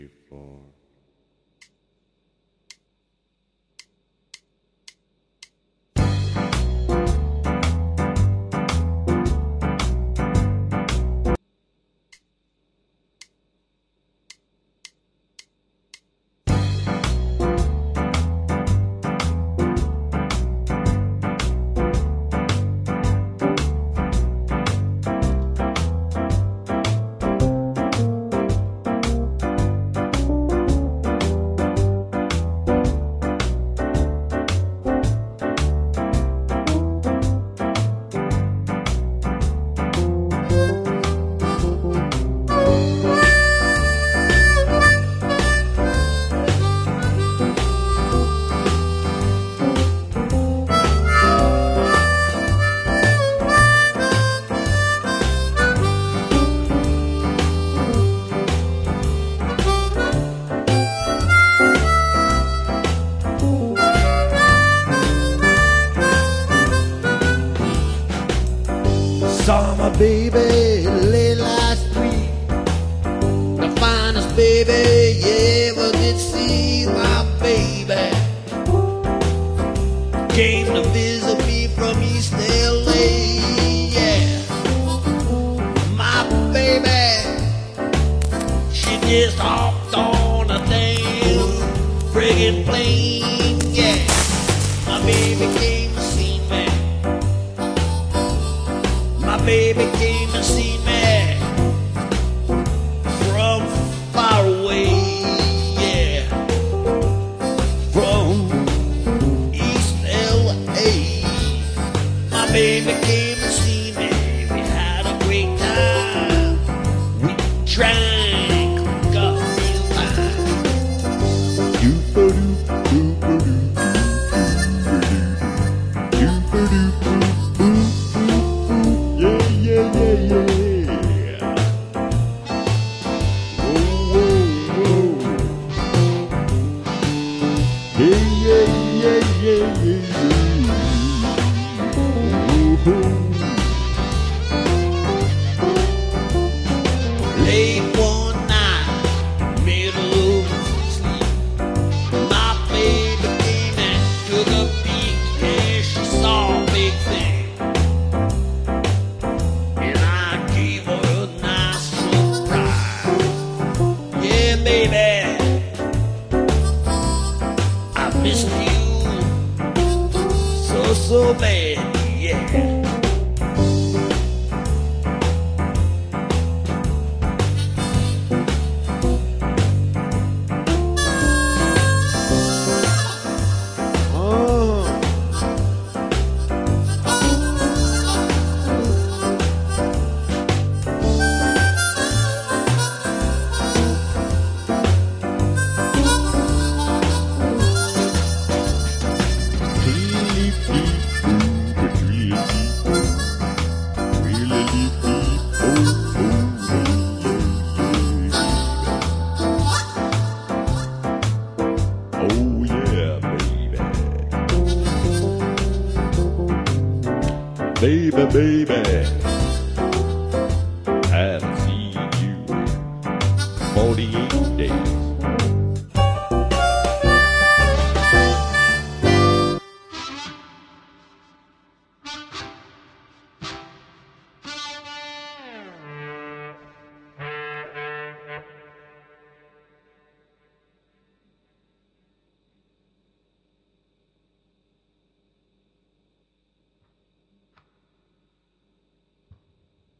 4. Saw my baby late last week, the finest baby you ever did see. My baby came to visit me from East LA, yeah. My baby, she just hopped on a damn friggin' plane, yeah. My baby came to see me. My baby came to see me from far away, yeah, from East LA. My baby came to see me. We had a great time. We drank, got real fine. Late one night, middle of sleep, my baby came and took a peek. Yeah, she saw a big thing, and I gave her a nice surprise. Yeah, baby, I missed you so bad, yeah. Oh yeah, baby. Baby, baby.